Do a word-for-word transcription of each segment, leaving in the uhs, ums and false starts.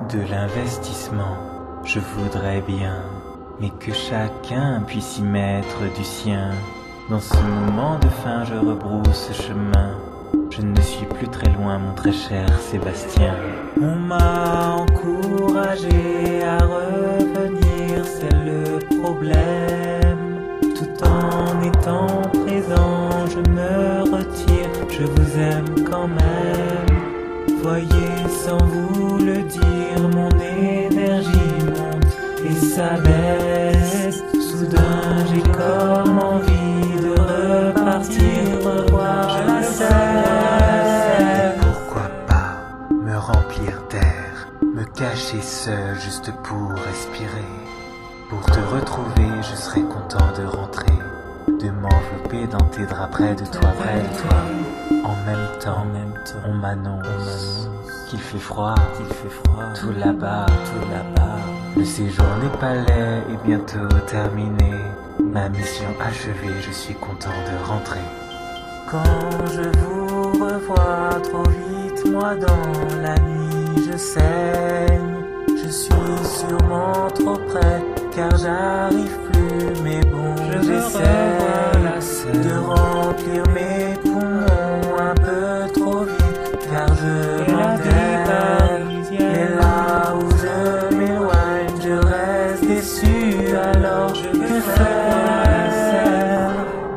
de l'investissement. Je voudrais bien, mais que chacun puisse y mettre du sien. Dans ce moment de fin, je rebrousse chemin. Je ne suis plus très loin, mon très cher Sébastien. On m'a encouragé à revenir, c'est le problème. Tout en étant présent, je me retire. Je vous aime quand même. Voyez, sans vous le dire, mon énergie monte et s'abaisse. Soudain, j'ai comme envie de repartir, revoir la scène. Pourquoi pas me remplir d'air, me cacher seul juste pour respirer. Pour te retrouver, je serai content de rentrer, de m'envelopper dans tes draps près de toi, près de toi. En même temps, En même temps, on m'annonce on m'annonce qu'il fait froid, qu'il fait froid, tout là-bas, tout là-bas. Le séjour n'est pas laid et bientôt terminé. Ma mission achevée, je suis content de rentrer. Quand je vous revois trop vite, moi dans la nuit je saigne. Je suis sûrement trop près, car j'arrive plus, mais bon, j'essaie de remplir mes poumons un peu trop vite, car je m'engaine. Et là où je m'éloigne, je reste déçu, alors que faire?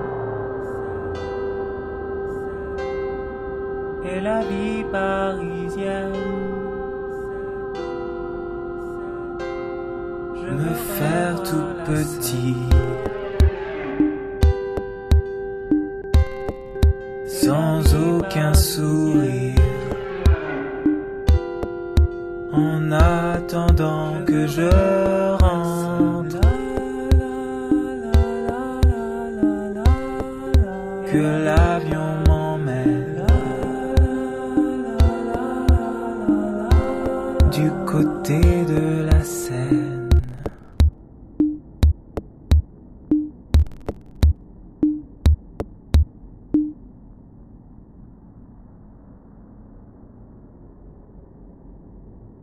Et la vie parisienne, Me faire tout petit, sans aucun sourire, en attendant que je rentre, que l'avion m'emmène du côté de la Seine.